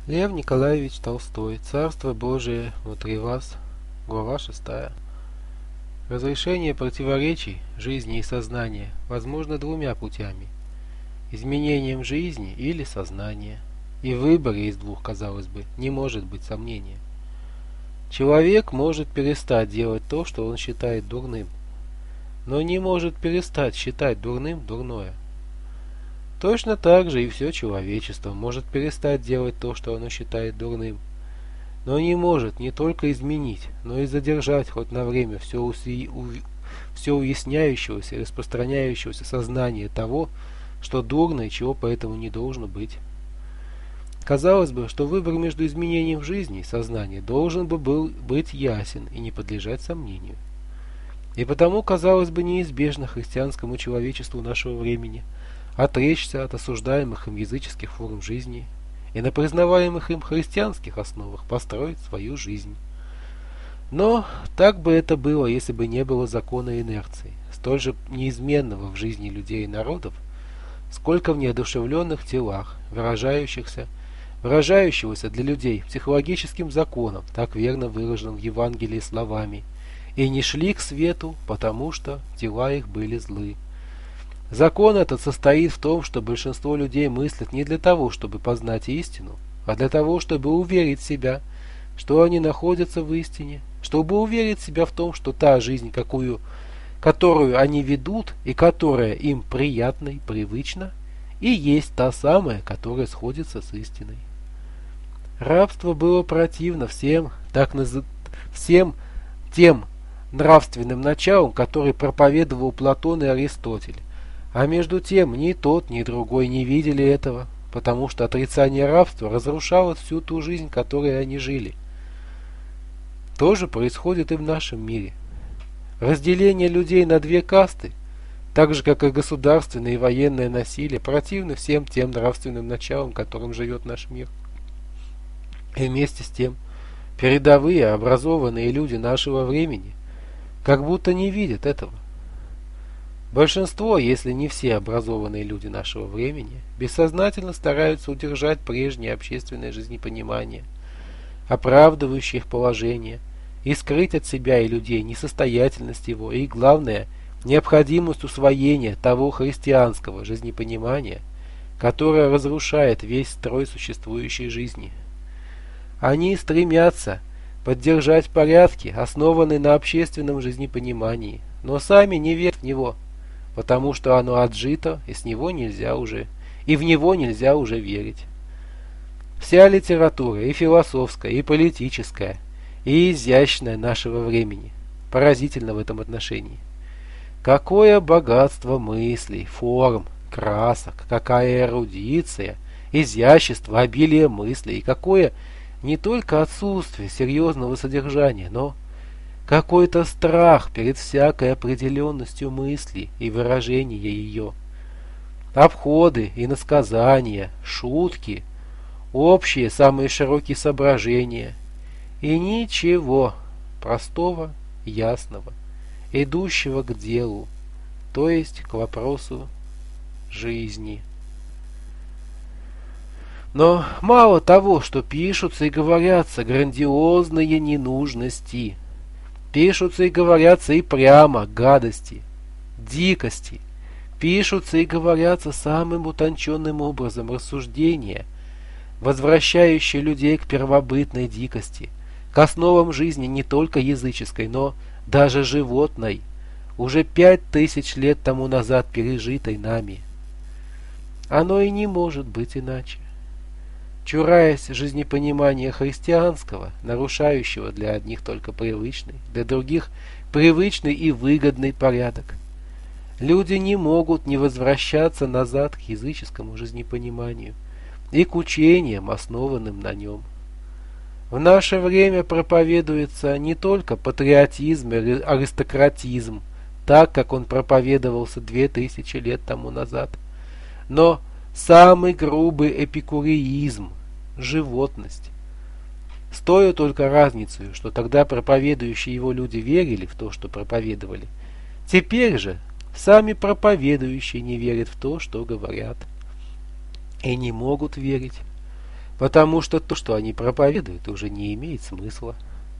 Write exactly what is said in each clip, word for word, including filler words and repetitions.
Лев Николаевич Толстой. Царство Божие внутри вас. Глава шестая. Разрешение противоречий жизни и сознания возможно двумя путями: изменением жизни или сознания. И в выборе из двух, казалось бы, не может быть сомнения. Человек может перестать делать то, что он считает дурным, но не может перестать считать дурным дурное. Точно так же и все человечество может перестать делать то, что оно считает дурным, но не может не только изменить, но и задержать хоть на время все, уси... у... все уясняющегося и распространяющегося сознания того, что дурно и чего поэтому не должно быть. Казалось бы, что выбор между изменением жизни и сознания должен бы был быть ясен и не подлежать сомнению. И потому, казалось бы, неизбежно христианскому человечеству нашего времени отречься от осуждаемых им языческих форм жизни и на признаваемых им христианских основах построить свою жизнь. Но так бы это было, если бы не было закона инерции, столь же неизменного в жизни людей и народов, сколько в неодушевленных телах, выражающихся, выражающегося для людей психологическим законом, так верно выраженным в Евангелии словами: «И не шли к свету, потому что дела их были злы». Закон этот состоит в том, что большинство людей мыслят не для того, чтобы познать истину, а для того, чтобы уверить себя, что они находятся в истине, чтобы уверить себя в том, что та жизнь, какую, которую они ведут и которая им приятна и привычна, и есть та самая, которая сходится с истиной. Рабство было противно всем, так наз... всем тем нравственным началам, которые проповедовал Платон и Аристотель. А между тем ни тот, ни другой не видели этого, потому что отрицание рабства разрушало всю ту жизнь, которой они жили. То же происходит и в нашем мире. Разделение людей на две касты, так же как и государственное и военное насилие, противно всем тем нравственным началам, которым живет наш мир. И вместе с тем передовые образованные люди нашего времени как будто не видят этого. Большинство, если не все образованные люди нашего времени, бессознательно стараются удержать прежнее общественное жизнепонимание, оправдывающее их положение, и скрыть от себя и людей несостоятельность его и, главное, необходимость усвоения того христианского жизнепонимания, которое разрушает весь строй существующей жизни. Они стремятся поддержать порядки, основанные на общественном жизнепонимании, но сами не верят в него, потому что оно отжито, и с него нельзя уже, и в него нельзя уже верить. Вся литература, и философская, и политическая, и изящная нашего времени поразительна в этом отношении. Какое богатство мыслей, форм, красок, какая эрудиция, изящество, обилие мыслей, и какое не только отсутствие серьезного содержания, но какой-то страх перед всякой определенностью мысли и выражения ее. Обходы, иносказания, шутки, общие, самые широкие соображения. И ничего простого, ясного, идущего к делу, то есть к вопросу жизни. Но мало того, что пишутся и говорятся грандиозные ненужности, пишутся и говорятся и прямо гадости, дикости, пишутся и говорятся самым утонченным образом рассуждения, возвращающие людей к первобытной дикости, к основам жизни не только языческой, но даже животной, уже пять тысяч лет тому назад пережитой нами. Оно и не может быть иначе. Чураясь жизнепонимания христианского, нарушающего для одних только привычный, для других привычный и выгодный порядок, люди не могут не возвращаться назад к языческому жизнепониманию и к учениям, основанным на нем. В наше время проповедуется не только патриотизм и аристократизм, так как он проповедовался две тысячи лет тому назад, но самый грубый эпикуреизм, животность. С той только разницей, что тогда проповедующие его люди верили в то, что проповедовали. Теперь же сами проповедующие не верят в то, что говорят. И не могут верить, потому что то, что они проповедуют, уже не имеет смысла.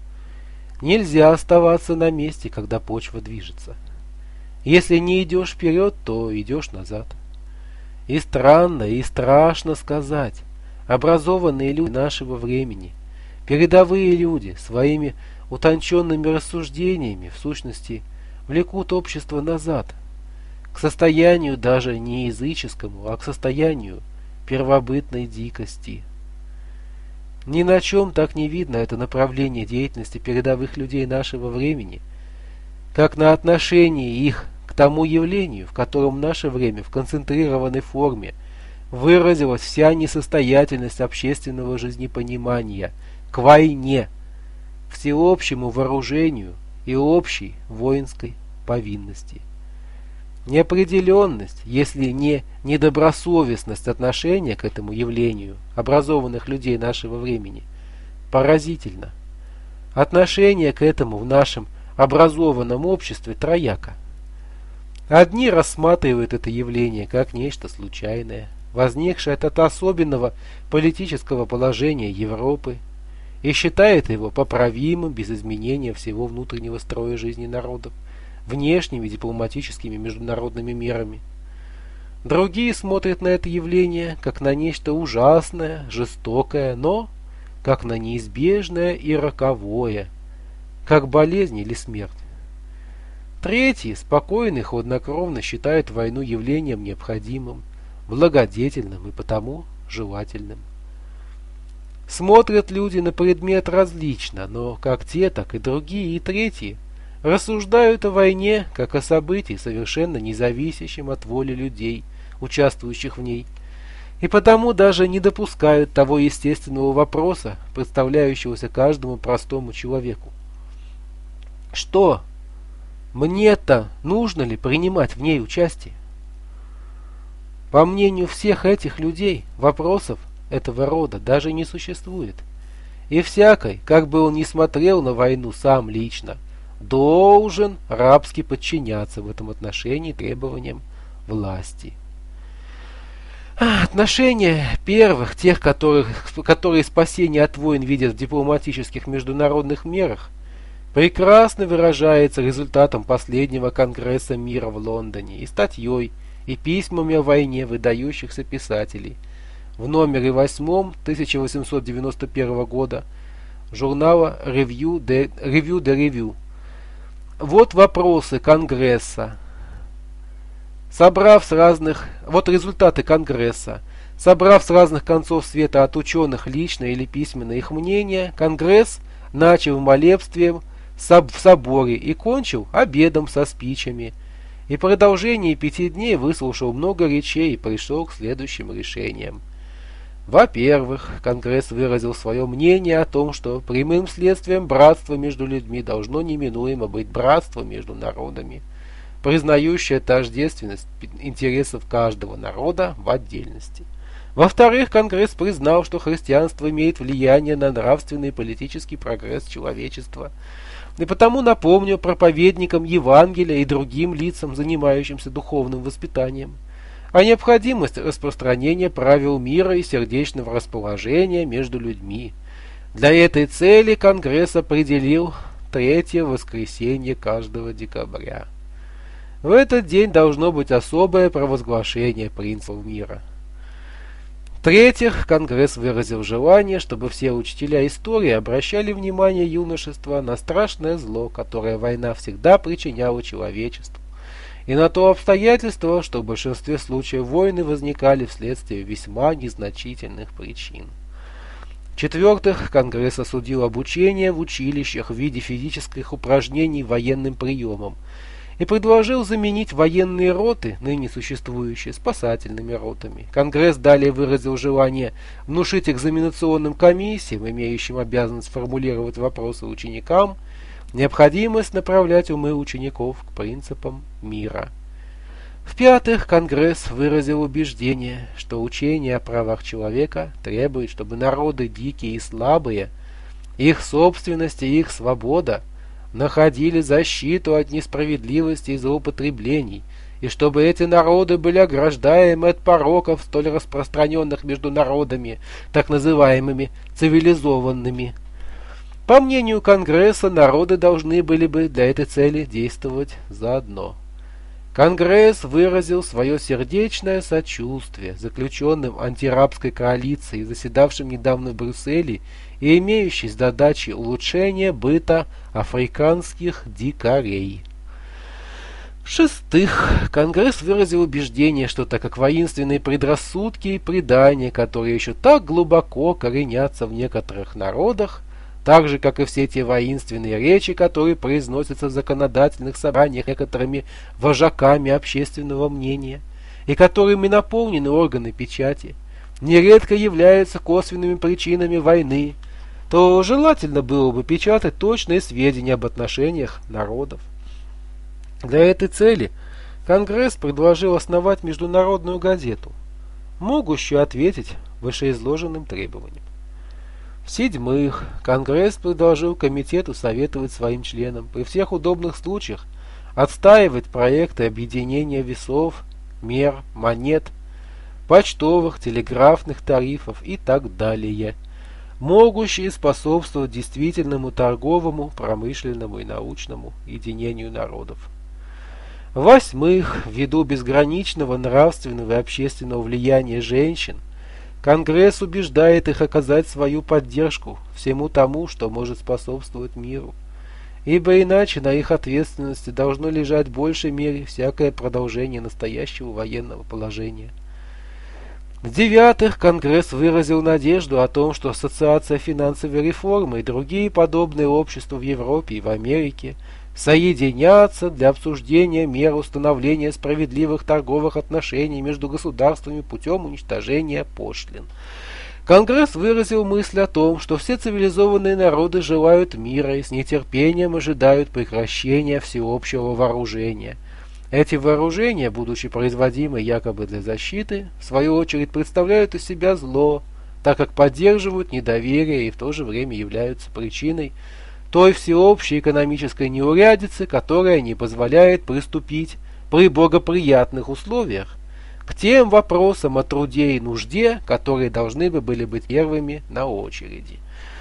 Нельзя оставаться на месте, когда почва движется. Если не идешь вперед, то идешь назад. И странно, и страшно сказать, образованные люди нашего времени, передовые люди, своими утонченными рассуждениями, в сущности, влекут общество назад, к состоянию даже не языческому, а к состоянию первобытной дикости. Ни на чем так не видно это направление деятельности передовых людей нашего времени, как на отношении их к тому явлению, в котором в наше время в концентрированной форме выразилась вся несостоятельность общественного жизнепонимания к войне, всеобщему вооружению и общей воинской повинности. Неопределенность, если не недобросовестность отношения к этому явлению образованных людей нашего времени, поразительна. Отношение к этому в нашем образованном обществе трояко. Одни рассматривают это явление как нечто случайное, возникшее от особенного политического положения Европы, и считают его поправимым без изменения всего внутреннего строя жизни народов, внешними дипломатическими международными мерами. Другие смотрят на это явление как на нечто ужасное, жестокое, но как на неизбежное и роковое, как болезнь или смерть. Третьи спокойно и хладнокровно считают войну явлением необходимым, благодетельным и потому желательным. Смотрят люди на предмет различно, но как те, так и другие, и третьи рассуждают о войне как о событии, совершенно независящем от воли людей, участвующих в ней, и потому даже не допускают того естественного вопроса, представляющегося каждому простому человеку. Что? Мне-то нужно ли принимать в ней участие? По мнению всех этих людей, вопросов этого рода даже не существует. И всякий, как бы он ни смотрел на войну сам лично, должен рабски подчиняться в этом отношении требованиям власти. Отношение первых, тех, которых, которые спасение от войн видят в дипломатических международных мерах, прекрасно выражается результатом последнего Конгресса мира в Лондоне и статьей, и письмами о войне выдающихся писателей в номере восьмом тысяча восемьсот девяносто первого года журнала Review de, Review de Review. Вот вопросы Конгресса. Собрав с разных... Вот результаты Конгресса. Собрав с разных концов света от ученых лично или письменно их мнения, Конгресс начал молебствием в соборе и кончил обедом со спичами. И в продолжении пяти дней выслушал много речей и пришел к следующим решениям. Во-первых, Конгресс выразил свое мнение о том, что прямым следствием братства между людьми должно неминуемо быть братство между народами, признающее тождественность интересов каждого народа в отдельности. Во-вторых, Конгресс признал, что христианство имеет влияние на нравственный и политический прогресс человечества, и потому напомнил проповедникам Евангелия и другим лицам, занимающимся духовным воспитанием, о необходимости распространения правил мира и сердечного расположения между людьми. Для этой цели Конгресс определил третье воскресенье каждого декабря. В этот день должно быть особое провозглашение принцев мира. В-третьих, Конгресс выразил желание, чтобы все учителя истории обращали внимание юношества на страшное зло, которое война всегда причиняла человечеству, и на то обстоятельство, что в большинстве случаев войны возникали вследствие весьма незначительных причин. В-четвертых, Конгресс осудил обучение в училищах в виде физических упражнений военным приемам и предложил заменить военные роты, ныне существующие, спасательными ротами. Конгресс далее выразил желание внушить экзаменационным комиссиям, имеющим обязанность формулировать вопросы ученикам, необходимость направлять умы учеников к принципам мира. В-пятых, Конгресс выразил убеждение, что учение о правах человека требует, чтобы народы дикие и слабые, их собственность и их свобода находили защиту от несправедливости и злоупотреблений и чтобы эти народы были ограждаемы от пороков, столь распространенных между народами, так называемыми цивилизованными. По мнению Конгресса, народы должны были бы для этой цели действовать заодно. Конгресс выразил свое сердечное сочувствие заключенным антирабской коалицией, заседавшим недавно в Брюсселе и имеющей задачей улучшения быта африканских дикарей. В-шестых, Конгресс выразил убеждение, что так как воинственные предрассудки и предания, которые еще так глубоко коренятся в некоторых народах, так же, как и все те воинственные речи, которые произносятся в законодательных собраниях некоторыми вожаками общественного мнения, и которыми наполнены органы печати, нередко являются косвенными причинами войны, то желательно было бы печатать точные сведения об отношениях народов. Для этой цели Конгресс предложил основать международную газету, могущую ответить вышеизложенным требованиям. В-седьмых, Конгресс предложил комитету советовать своим членам при всех удобных случаях отстаивать проекты объединения весов, мер, монет, почтовых, телеграфных тарифов и так далее, могущие способствовать действительному торговому, промышленному и научному единению народов. В-восьмых, ввиду безграничного нравственного и общественного влияния женщин, Конгресс убеждает их оказать свою поддержку всему тому, что может способствовать миру, ибо иначе на их ответственности должно лежать в большей мере всякое продолжение настоящего военного положения. В-девятых, Конгресс выразил надежду о том, что Ассоциация финансовой реформы и другие подобные общества в Европе и в Америке соединятся для обсуждения мер установления справедливых торговых отношений между государствами путем уничтожения пошлин. Конгресс выразил мысль о том, что все цивилизованные народы желают мира и с нетерпением ожидают прекращения всеобщего вооружения. Эти вооружения, будучи производимы якобы для защиты, в свою очередь представляют из себя зло, так как поддерживают недоверие и в то же время являются причиной той всеобщей экономической неурядицы, которая не позволяет приступить при благоприятных условиях к тем вопросам о труде и нужде, которые должны бы были быть первыми на очереди.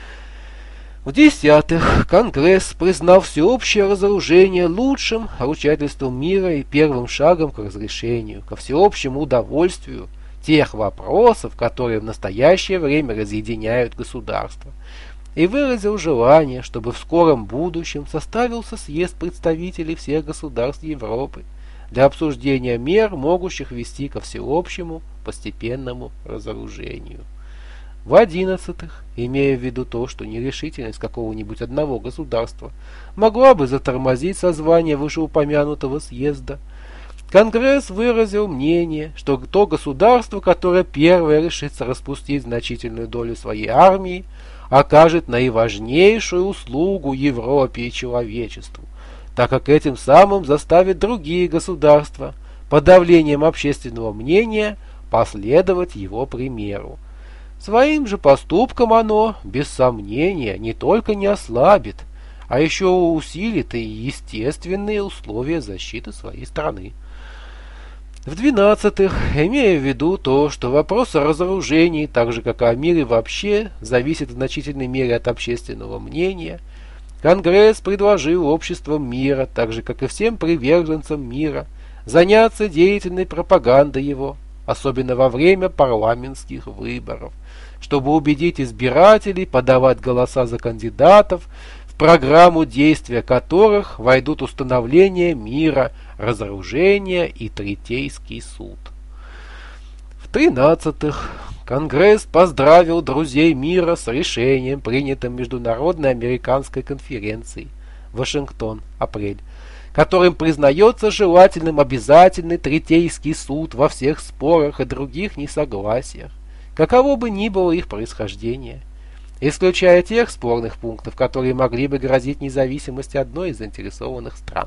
В-десятых, Конгресс признал всеобщее разоружение лучшим ручательством мира и первым шагом к разрешению, ко всеобщему удовольствию тех вопросов, которые в настоящее время разъединяют государства, и выразил желание, чтобы в скором будущем составился съезд представителей всех государств Европы для обсуждения мер, могущих вести ко всеобщему постепенному разоружению. В-одиннадцатых, имея в виду то, что нерешительность какого-нибудь одного государства могла бы затормозить созвание вышеупомянутого съезда, Конгресс выразил мнение, что то государство, которое первое решится распустить значительную долю своей армии, окажет наиважнейшую услугу Европе и человечеству, так как этим самым заставит другие государства подавлением общественного мнения последовать его примеру. Своим же поступком оно, без сомнения, не только не ослабит, а еще усилит и естественные условия защиты своей страны. В-двенадцатых, имея в виду то, что вопрос о разоружении, так же как и о мире вообще, зависит в значительной мере от общественного мнения, Конгресс предложил обществам мира, так же как и всем приверженцам мира, заняться деятельной пропагандой его, особенно во время парламентских выборов, чтобы убедить избирателей подавать голоса за кандидатов, в программу действия которых войдут установление мира, разоружение и Третейский суд. В-тринадцатых, Конгресс поздравил друзей мира с решением, принятым Международной американской конференцией, Вашингтон, апрель, которым признается желательным обязательный Третейский суд во всех спорах и других несогласиях, каково бы ни было их происхождение, исключая тех спорных пунктов, которые могли бы грозить независимости одной из заинтересованных стран.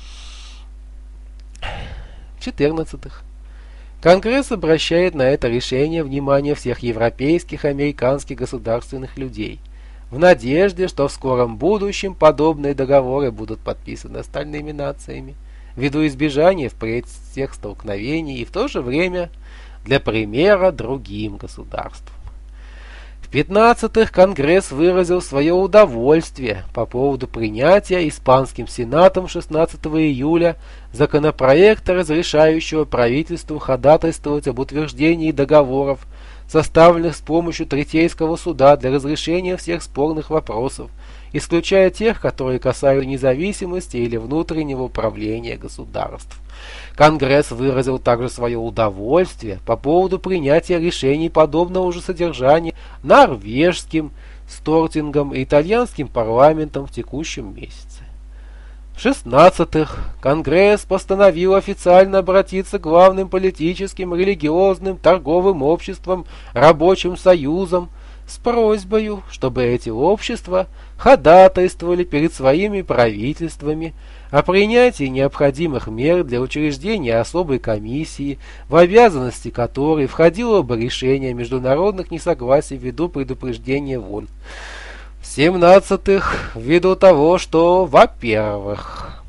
В-четырнадцатых, Конгресс обращает на это решение внимание всех европейских и американских государственных людей, в надежде, что в скором будущем подобные договоры будут подписаны остальными нациями, ввиду избежания впредь всех столкновений и в то же время для примера другим государствам. В-пятнадцатых, Конгресс выразил свое удовольствие по поводу принятия Испанским Сенатом шестнадцатого июля законопроекта, разрешающего правительству ходатайствовать об утверждении договоров, составленных с помощью Третейского суда для разрешения всех спорных вопросов, исключая тех, которые касаются независимости или внутреннего управления государств. Конгресс выразил также свое удовольствие по поводу принятия решений подобного же содержания норвежским Стортингом и итальянским парламентом в текущем месяце. В-шестнадцатых, Конгресс постановил официально обратиться к главным политическим, религиозным, торговым обществам, рабочим союзам с просьбой, чтобы эти общества ходатайствовали перед своими правительствами о принятии необходимых мер для учреждения особой комиссии, в обязанности которой входило бы решение международных несогласий ввиду предупреждения войн. В-семнадцатых, ввиду того, что, во-первых,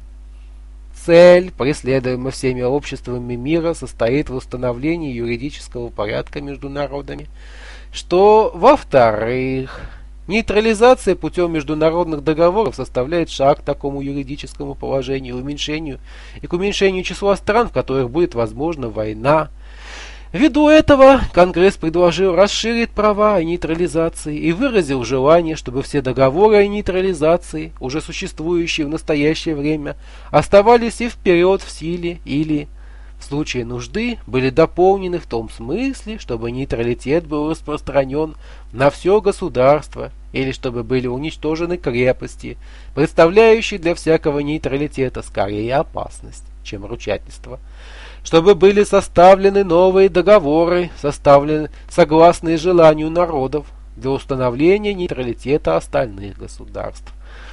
цель, преследуемая всеми обществами мира, состоит в установлении юридического порядка между народами, что, во-вторых, нейтрализация путем международных договоров составляет шаг к такому юридическому положению, уменьшению и к уменьшению числа стран, в которых будет возможна война. Ввиду этого Конгресс предложил расширить права о нейтрализации и выразил желание, чтобы все договоры о нейтрализации, уже существующие в настоящее время, оставались и вперед в силе или, в случае нужды, были дополнены в том смысле, чтобы нейтралитет был распространен на все государство, или чтобы были уничтожены крепости, представляющие для всякого нейтралитета скорее опасность, чем ручательство, чтобы были составлены новые договоры, составлены согласные желанию народов для установления нейтралитета остальных государств.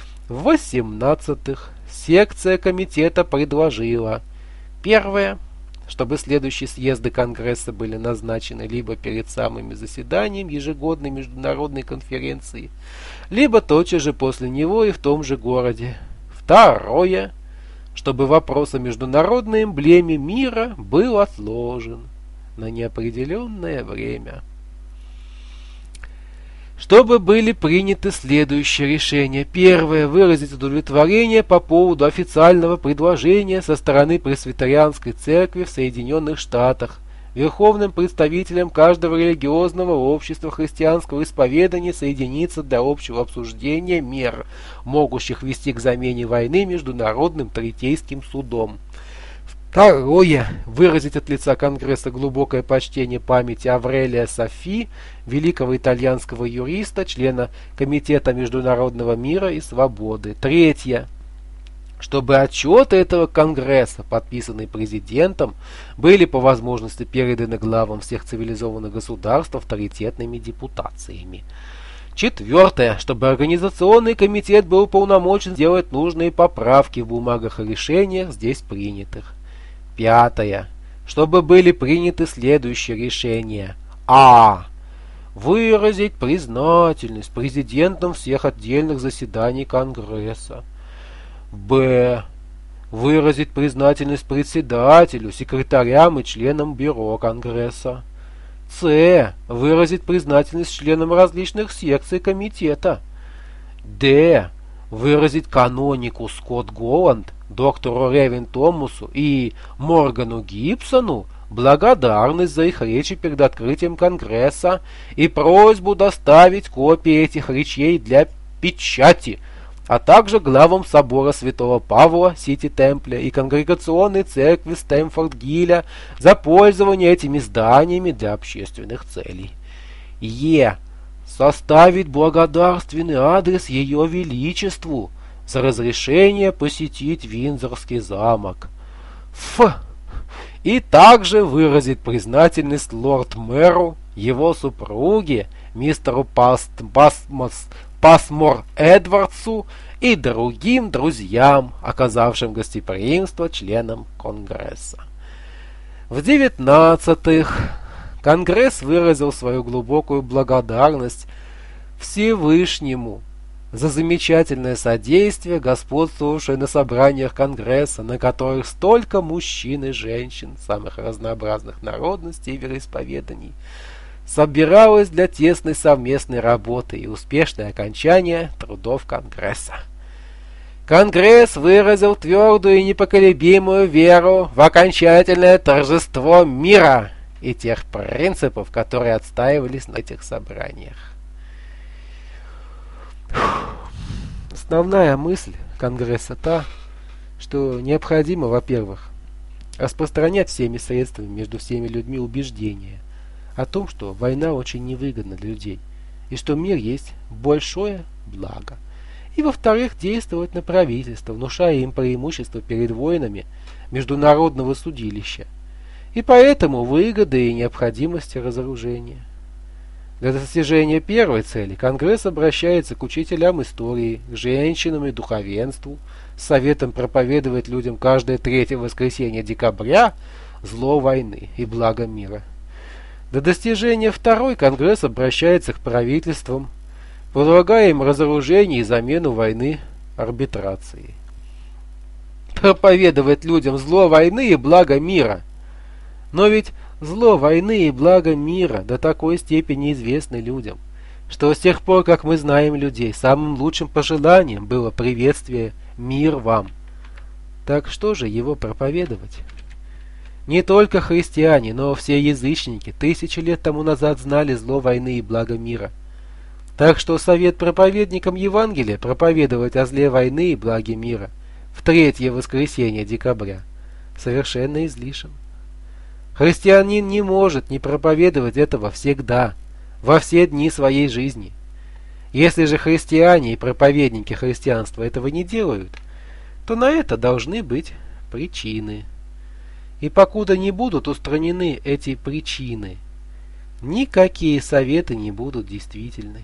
В-восемнадцатых, секция комитета предложила: первое, чтобы следующие съезды Конгресса были назначены либо перед самым заседанием ежегодной международной конференции, либо тотчас же после него и в том же городе. Второе, чтобы вопрос о международной эмблеме мира был отложен на неопределенное время. Чтобы были приняты следующие решения. Первое. Выразить удовлетворение по поводу официального предложения со стороны Пресвитерианской церкви в Соединенных Штатах верховным представителям каждого религиозного общества христианского исповедания соединиться для общего обсуждения мер, могущих вести к замене войны Международным Третейским судом. Второе. Выразить от лица Конгресса глубокое почтение памяти Аврелия Софи, великого итальянского юриста, члена Комитета международного мира и свободы. Третье. Чтобы отчеты этого Конгресса, подписанные президентом, были по возможности переданы главам всех цивилизованных государств авторитетными депутациями. Четвертое. Чтобы Организационный комитет был уполномочен сделать нужные поправки в бумагах и решениях здесь принятых. Пятое. Чтобы были приняты следующие решения. А. Выразить признательность президентам всех отдельных заседаний Конгресса. Б. Выразить признательность председателю, секретарям и членам бюро Конгресса. С. Выразить признательность членам различных секций комитета. Д. Выразить канонику Скотт Голланд, доктору Ревин Томасу и Моргану Гибсону благодарность за их речи перед открытием Конгресса и просьбу доставить копии этих речей для печати, а также главам собора Святого Павла, Сити-Темпля и Конгрегационной церкви Стэмфорд-Гилля за пользование этими зданиями для общественных целей. Е. Составить благодарственный адрес Ее Величеству за разрешение посетить Виндзорский замок. Ф. И также выразить признательность лорд-мэру, его супруге, мистеру Паст, Пасмос, Пасмор Эдвардсу и другим друзьям, оказавшим гостеприимство членам Конгресса. В девятнадцатых Конгресс выразил свою глубокую благодарность Всевышнему за замечательное содействие, господствовавшее на собраниях Конгресса, на которых столько мужчин и женщин самых разнообразных народностей и вероисповеданий собиралось для тесной совместной работы и успешное окончание трудов Конгресса. Конгресс выразил твердую и непоколебимую веру в окончательное торжество мира и тех принципов, которые отстаивались на этих собраниях. Основная мысль Конгресса та, что необходимо, во-первых, распространять всеми средствами между всеми людьми убеждение о том, что война очень невыгодна для людей и что мир есть большое благо. И, во-вторых, действовать на правительство, внушая им преимущество перед воинами международного судилища и поэтому выгоды и необходимости разоружения. Для достижения первой цели Конгресс обращается к учителям истории, к женщинам и духовенству с советом проповедовать людям каждое третье воскресенье декабря зло войны и благо мира. Для достижения второй Конгресс обращается к правительствам, предлагая им разоружение и замену войны арбитрацией. Проповедовать людям зло войны и благо мира. Но ведь зло войны и благо мира до такой степени известны людям, что с тех пор, как мы знаем людей, самым лучшим пожеланием было приветствие «Мир вам». Так что же его проповедовать? Не только христиане, но все язычники тысячи лет тому назад знали зло войны и благо мира. Так что совет проповедникам Евангелия проповедовать о зле войны и благе мира в третье воскресенье декабря совершенно излишен. Христианин не может не проповедовать этого всегда, во все дни своей жизни. Если же христиане и проповедники христианства этого не делают, то на это должны быть причины. И покуда не будут устранены эти причины, никакие советы не будут действительны.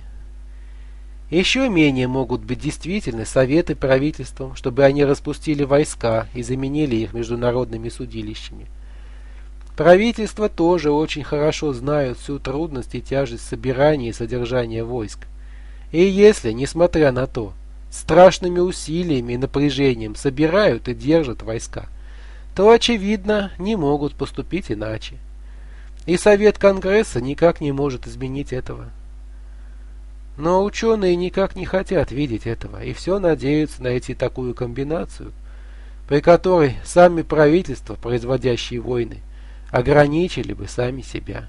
Еще менее могут быть действительны советы правительствам, чтобы они распустили войска и заменили их международными судилищами. Правительства тоже очень хорошо знают всю трудность и тяжесть собирания и содержания войск. И если, несмотря на то, страшными усилиями и напряжением собирают и держат войска, то, очевидно, не могут поступить иначе. И Совет Конгресса никак не может изменить этого. Но ученые никак не хотят видеть этого, и все надеются найти такую комбинацию, при которой сами правительства, производящие войны, ограничили бы сами себя.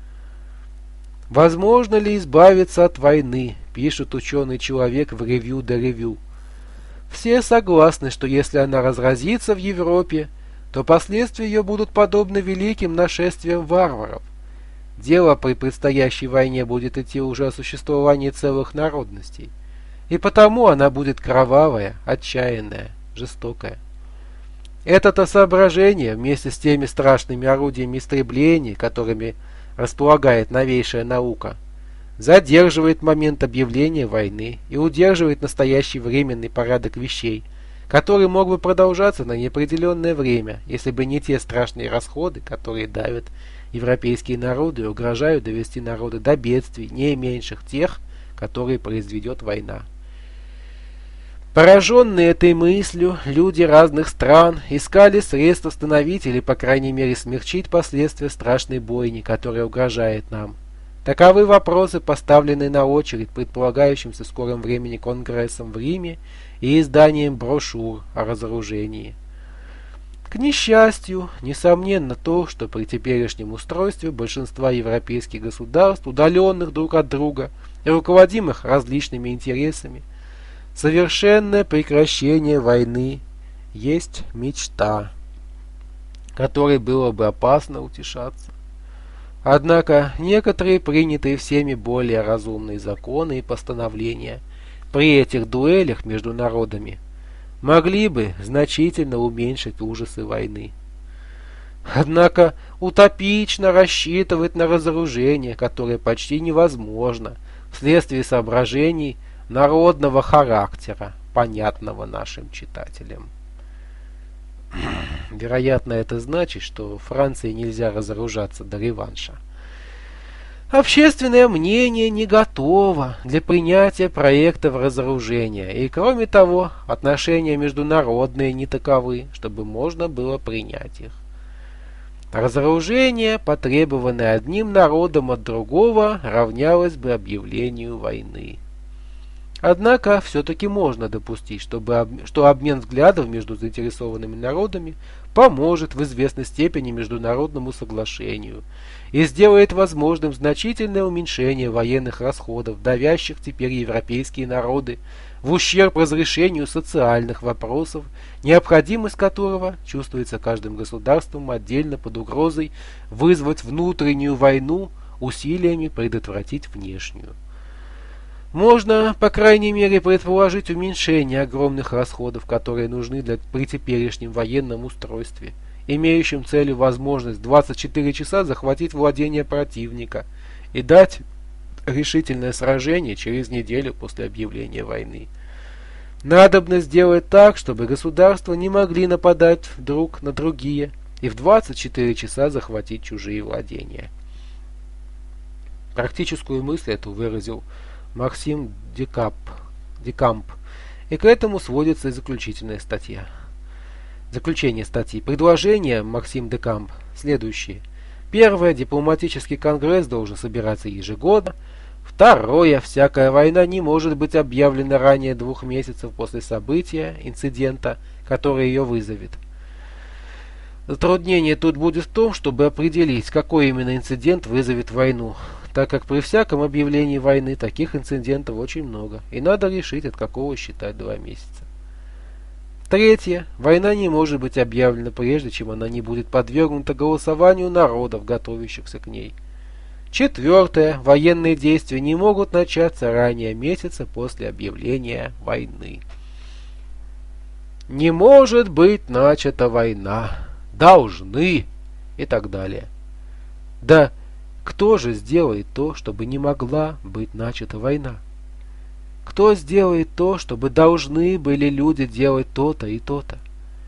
Возможно ли избавиться от войны, пишет ученый человек в Review de Review. Все согласны, что если она разразится в Европе, то последствия ее будут подобны великим нашествиям варваров. Дело при предстоящей войне будет идти уже о существовании целых народностей, и потому она будет кровавая, отчаянная, жестокая. Это-то соображение, вместе с теми страшными орудиями истребления, которыми располагает новейшая наука, задерживает момент объявления войны и удерживает настоящий временный порядок вещей, который мог бы продолжаться на неопределенное время, если бы не те страшные расходы, которые давят европейские народы и угрожают довести народы до бедствий, не меньших тех, которые произведет война. Пораженные этой мыслью, люди разных стран искали средств остановить или, по крайней мере, смягчить последствия страшной бойни, которая угрожает нам. Таковы вопросы, поставленные на очередь предполагающимся в скором времени Конгрессом в Риме и изданием брошюр о разоружении. К несчастью, несомненно то, что при теперешнем устройстве большинства европейских государств, удаленных друг от друга и руководимых различными интересами, совершенное прекращение войны есть мечта, которой было бы опасно утешаться. Однако некоторые принятые всеми более разумные законы и постановления при этих дуэлях между народами могли бы значительно уменьшить ужасы войны. Однако утопично рассчитывать на разоружение, которое почти невозможно вследствие соображений народного характера, понятного нашим читателям. Вероятно, это значит, что Франции нельзя разоружаться до реванша. Общественное мнение не готово для принятия проектов разоружения, и кроме того, отношения международные не таковы, чтобы можно было принять их. Разоружение, потребованное одним народом от другого, равнялось бы объявлению войны. Однако все-таки можно допустить, чтобы, об, что обмен взглядов между заинтересованными народами поможет в известной степени международному соглашению и сделает возможным значительное уменьшение военных расходов, давящих теперь европейские народы, в ущерб разрешению социальных вопросов, необходимость которого чувствуется каждым государством отдельно под угрозой вызвать внутреннюю войну усилиями предотвратить внешнюю. Можно, по крайней мере, предположить уменьшение огромных расходов, которые нужны для, при теперешнем военном устройстве, имеющем целью возможность двадцать четыре часа захватить владение противника и дать решительное сражение через неделю после объявления войны. Надобно сделать так, чтобы государства не могли нападать друг на другие и в двадцать четыре часа захватить чужие владения. Практическую мысль эту выразил Максим Декамп, Декамп, и к этому сводится и заключительная статья. Заключение статьи. Предложение Максим Декамп следующее. Первое. Дипломатический конгресс должен собираться ежегодно. Второе. Всякая война не может быть объявлена ранее двух месяцев после события, инцидента, который ее вызовет. Затруднение тут будет в том, чтобы определить, какой именно инцидент вызовет войну, так как при всяком объявлении войны таких инцидентов очень много, и надо решить, от какого считать два месяца. Третье. Война не может быть объявлена прежде, чем она не будет подвергнута голосованию народов, готовящихся к ней. Четвертое. Военные действия не могут начаться ранее месяца после объявления войны. Не может быть начата война. Должны. И так далее. Да кто же сделает то, чтобы не могла быть начата война? Кто сделает то, чтобы должны были люди делать то-то и то-то?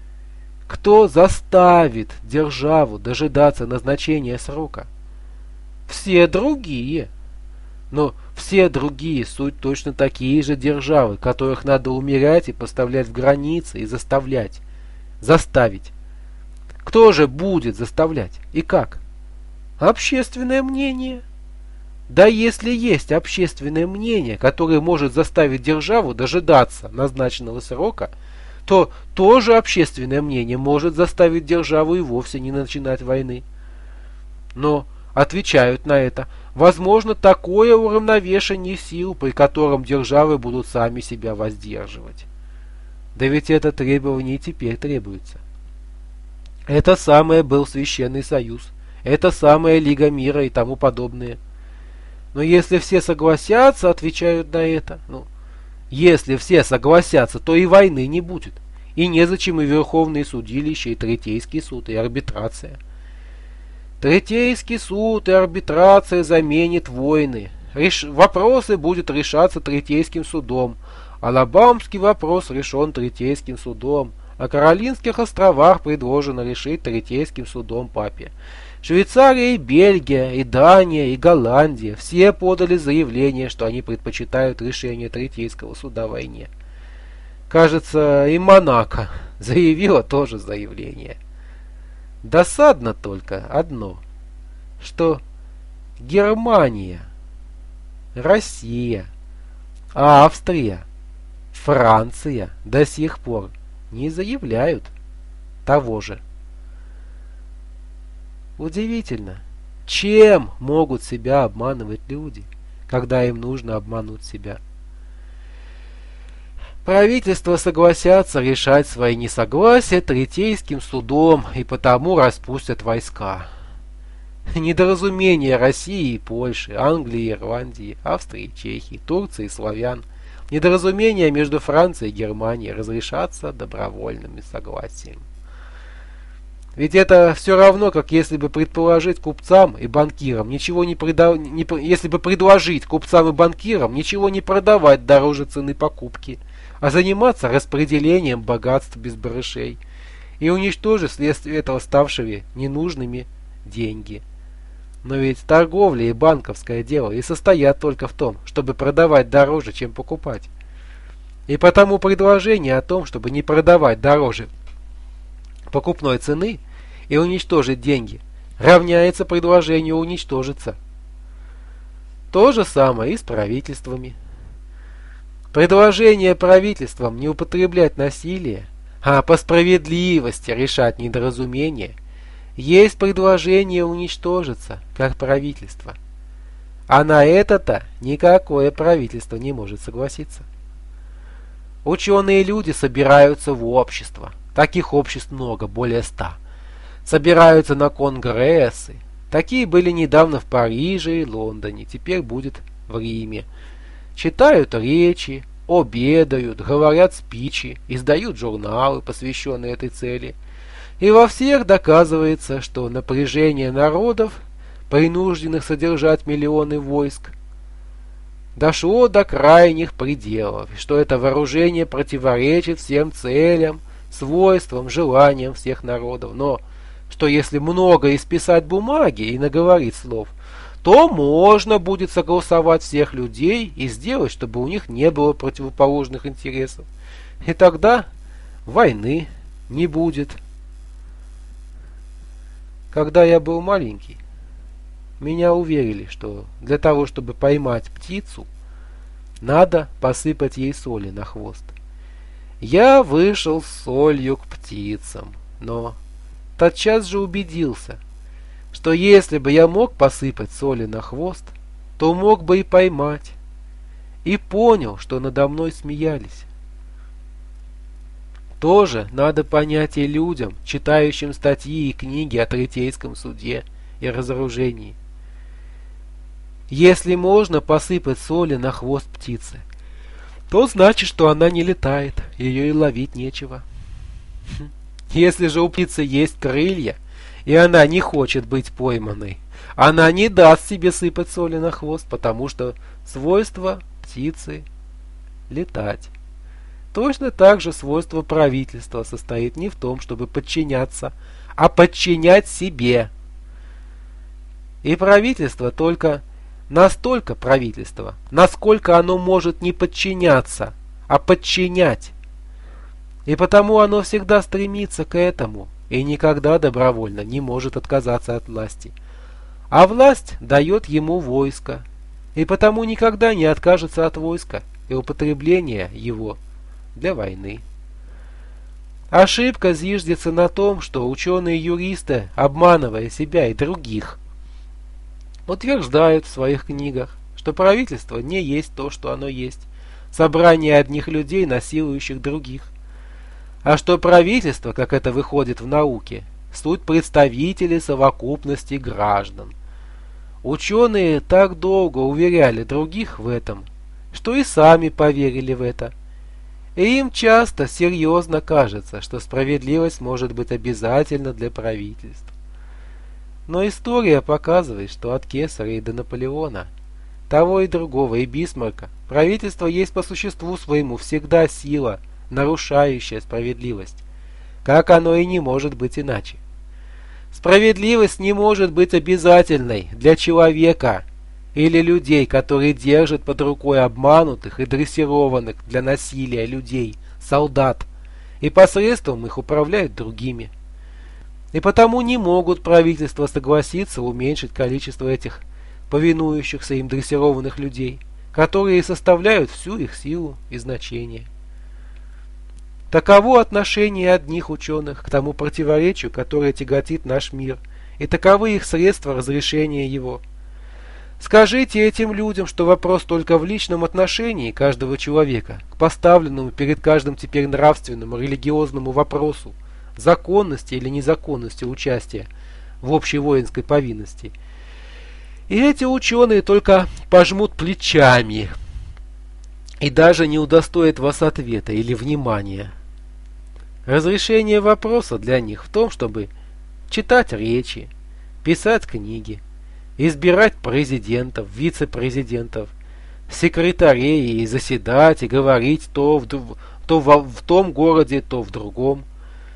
Кто заставит державу дожидаться назначения срока? Все другие. Но все другие суть точно такие же державы, которых надо умерять и поставлять в границы и заставлять. Заставить. Кто же будет заставлять? И как? Общественное мнение. Да если есть общественное мнение, которое может заставить державу дожидаться назначенного срока, то тоже общественное мнение может заставить державу и вовсе не начинать войны. Но отвечают на это: возможно такое уравновешение сил, при котором державы будут сами себя воздерживать. Да ведь это требование и теперь требуется. Это самое был Священный Союз, это самая Лига Мира и тому подобное. Но если все согласятся, отвечают на это, ну, если все согласятся, то и войны не будет. И незачем и Верховные судилища, и Третейский суд, и арбитрация. Третейский суд и арбитрация заменит войны. Реш... Вопросы будут решаться Третейским судом. Алабамский вопрос решен Третейским судом. О Каролинских островах предложено решить Третейским судом папе. Швейцария и Бельгия, и Дания, и Голландия все подали заявление, что они предпочитают решение Третейского суда в войне. Кажется, и Монако заявила тоже заявление. Досадно только одно, что Германия, Россия, Австрия, Франция до сих пор не заявляют того же. Удивительно, чем могут себя обманывать люди, когда им нужно обмануть себя. Правительства согласятся решать свои несогласия Третейским судом и потому распустят войска. Недоразумения России и Польши, Англии и Ирландии, Австрии и Чехии, Турции и славян, недоразумения между Францией и Германией разрешатся добровольным согласием. Ведь это все равно, как если бы предположить купцам и банкирам ничего не продав... не... если бы предложить купцам и банкирам ничего не продавать дороже цены покупки, а заниматься распределением богатств без барышей и уничтожить вследствие этого ставшие ненужными деньги. Но ведь торговля и банковское дело и состоят только в том, чтобы продавать дороже, чем покупать. И потому предложение о том, чтобы не продавать дороже покупной цены и уничтожить деньги, равняется предложению уничтожиться. То же самое и с правительствами. Предложение правительствам не употреблять насилие, а по справедливости решать недоразумения, есть предложение уничтожиться, как правительство. А на это-то никакое правительство не может согласиться. Ученые люди собираются в общества. Таких обществ много, более ста. Собираются на конгрессы. Такие были недавно в Париже и Лондоне, теперь будет в Риме. Читают речи, обедают, говорят спичи, издают журналы, посвященные этой цели. И во всех доказывается, что напряжение народов, принужденных содержать миллионы войск, дошло до крайних пределов, и что это вооружение противоречит всем целям, свойствам, желаниям всех народов. Но что если много исписать бумаги и наговорить слов, то можно будет согласовать всех людей и сделать, чтобы у них не было противоположных интересов. И тогда войны не будет. Когда я был маленький, меня уверили, что для того, чтобы поймать птицу, надо посыпать ей соли на хвост. Я вышел с солью к птицам, но тотчас же убедился, что если бы я мог посыпать соли на хвост, то мог бы и поймать, и понял, что надо мной смеялись. Тоже надо понять и людям, читающим статьи и книги о Третейском суде и разоружении. Если можно посыпать соли на хвост птицы, то значит, что она не летает, ее и ловить нечего. Если же у птицы есть крылья, и она не хочет быть пойманной, она не даст себе сыпать соли на хвост, потому что свойство птицы — летать. Точно так же свойство правительства состоит не в том, чтобы подчиняться, а подчинять себе. И правительство только настолько правительство, насколько оно может не подчиняться, а подчинять. И потому оно всегда стремится к этому и никогда добровольно не может отказаться от власти. А власть дает ему войско, и потому никогда не откажется от войска и употребления его для войны. Ошибка зиждется на том, что ученые-юристы, обманывая себя и других, утверждают в своих книгах, что правительство не есть то, что оно есть, собрание одних людей, насилующих других, а что правительство, как это выходит в науке, суть представители совокупности граждан. Ученые так долго уверяли других в этом, что и сами поверили в это. И им часто серьезно кажется, что справедливость может быть обязательна для правительств. Но история показывает, что от Кесаря и до Наполеона, того и другого, и Бисмарка, правительство есть по существу своему всегда сила, нарушающая справедливость, как оно и не может быть иначе. Справедливость не может быть обязательной для человека или людей, которые держат под рукой обманутых и дрессированных для насилия людей, солдат, и посредством их управляют другими. И потому не могут правительства согласиться уменьшить количество этих повинующихся им дрессированных людей, которые составляют всю их силу и значение. Таково отношение одних ученых к тому противоречию, которое тяготит наш мир, и таковы их средства разрешения его. Скажите этим людям, что вопрос только в личном отношении каждого человека к поставленному перед каждым теперь нравственному, религиозному вопросу законности или незаконности участия в общей воинской повинности. И эти ученые только пожмут плечами и даже не удостоят вас ответа или внимания. Разрешение вопроса для них в том, чтобы читать речи, писать книги, избирать президентов, вице-президентов, секретарей и заседать и говорить то в, то в, в том городе, то в другом.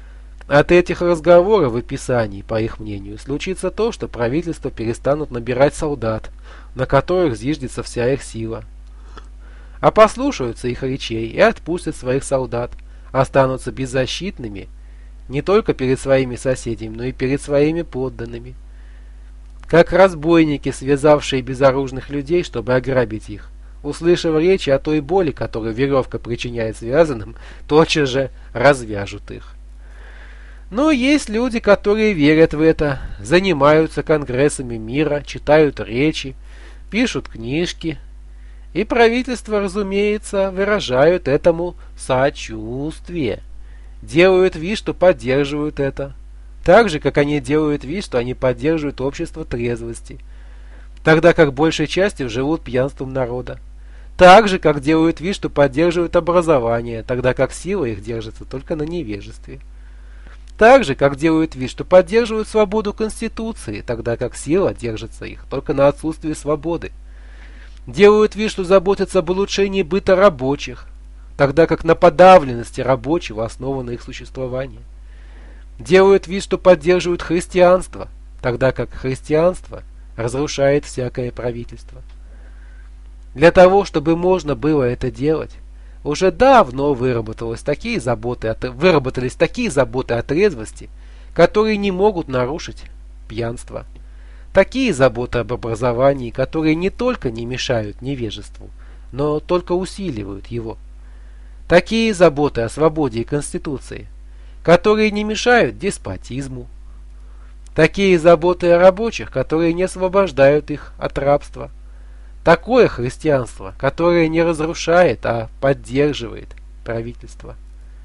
От этих разговоров и писаний, по их мнению, случится то, что правительства перестанут набирать солдат, на которых зиждется вся их сила, а послушаются их речей и отпустят своих солдат, останутся беззащитными не только перед своими соседями, но и перед своими подданными, как разбойники, связавшие безоружных людей, чтобы ограбить их. Услышав речи о той боли, которую веревка причиняет связанным, тотчас же развяжут их. Но есть люди, которые верят в это, занимаются конгрессами мира, читают речи, пишут книжки, и правительства, разумеется, выражают этому сочувствие, делают вид, что поддерживают это, так же, как они делают вид, что они поддерживают общество трезвости, тогда как большей частью живут пьянством народа, так же, как делают вид, что поддерживают образование, тогда как сила их держится только на невежестве. Так же, как делают вид, что поддерживают свободу Конституции, тогда как сила держится их только на отсутствии свободы. Делают вид, что заботятся об улучшении быта рабочих, тогда как на подавленности рабочего основано их существование. Делают вид, что поддерживают христианство, тогда как христианство разрушает всякое правительство. Для того, чтобы можно было это делать, уже давно выработалось такие заботы от, выработались такие заботы о трезвости, которые не могут нарушить пьянство. Такие заботы об образовании, которые не только не мешают невежеству, но только усиливают его. Такие заботы о свободе и Конституции, которые не мешают деспотизму. Такие заботы о рабочих, которые не освобождают их от рабства. Такое христианство, которое не разрушает, а поддерживает правительство.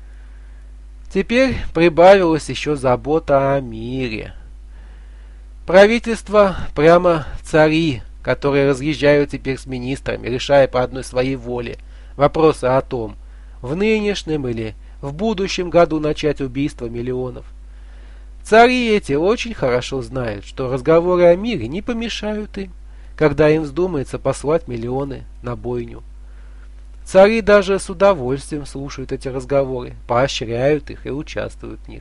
Теперь прибавилась еще забота о мире. Правительство, прямо цари, которые разъезжают теперь с министрами, решая по одной своей воле вопросы о том, в нынешнем или в будущем году начать убийство миллионов. Цари эти очень хорошо знают, что разговоры о мире не помешают им, когда им вздумается послать миллионы на бойню. Цари даже с удовольствием слушают эти разговоры, поощряют их и участвуют в них.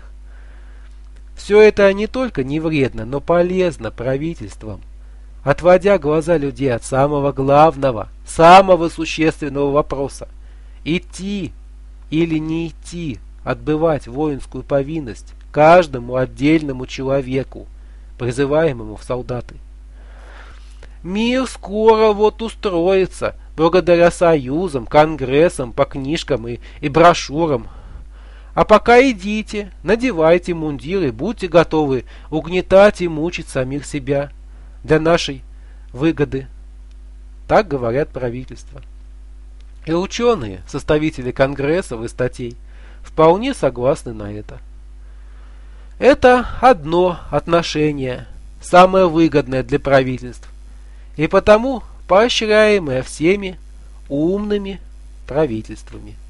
Все это не только не вредно, но полезно правительствам, отводя глаза людей от самого главного, самого существенного вопроса – идти или не идти, отбывать воинскую повинность каждому отдельному человеку, призываемому в солдаты. Мир скоро вот устроится, благодаря союзам, конгрессам, по книжкам и, и брошюрам. А пока идите, надевайте мундиры, будьте готовы угнетать и мучить самих себя для нашей выгоды. Так говорят правительства. И ученые, составители конгрессов и статей, вполне согласны на это. Это одно отношение, самое выгодное для правительств, и потому поощряемое всеми умными правительствами.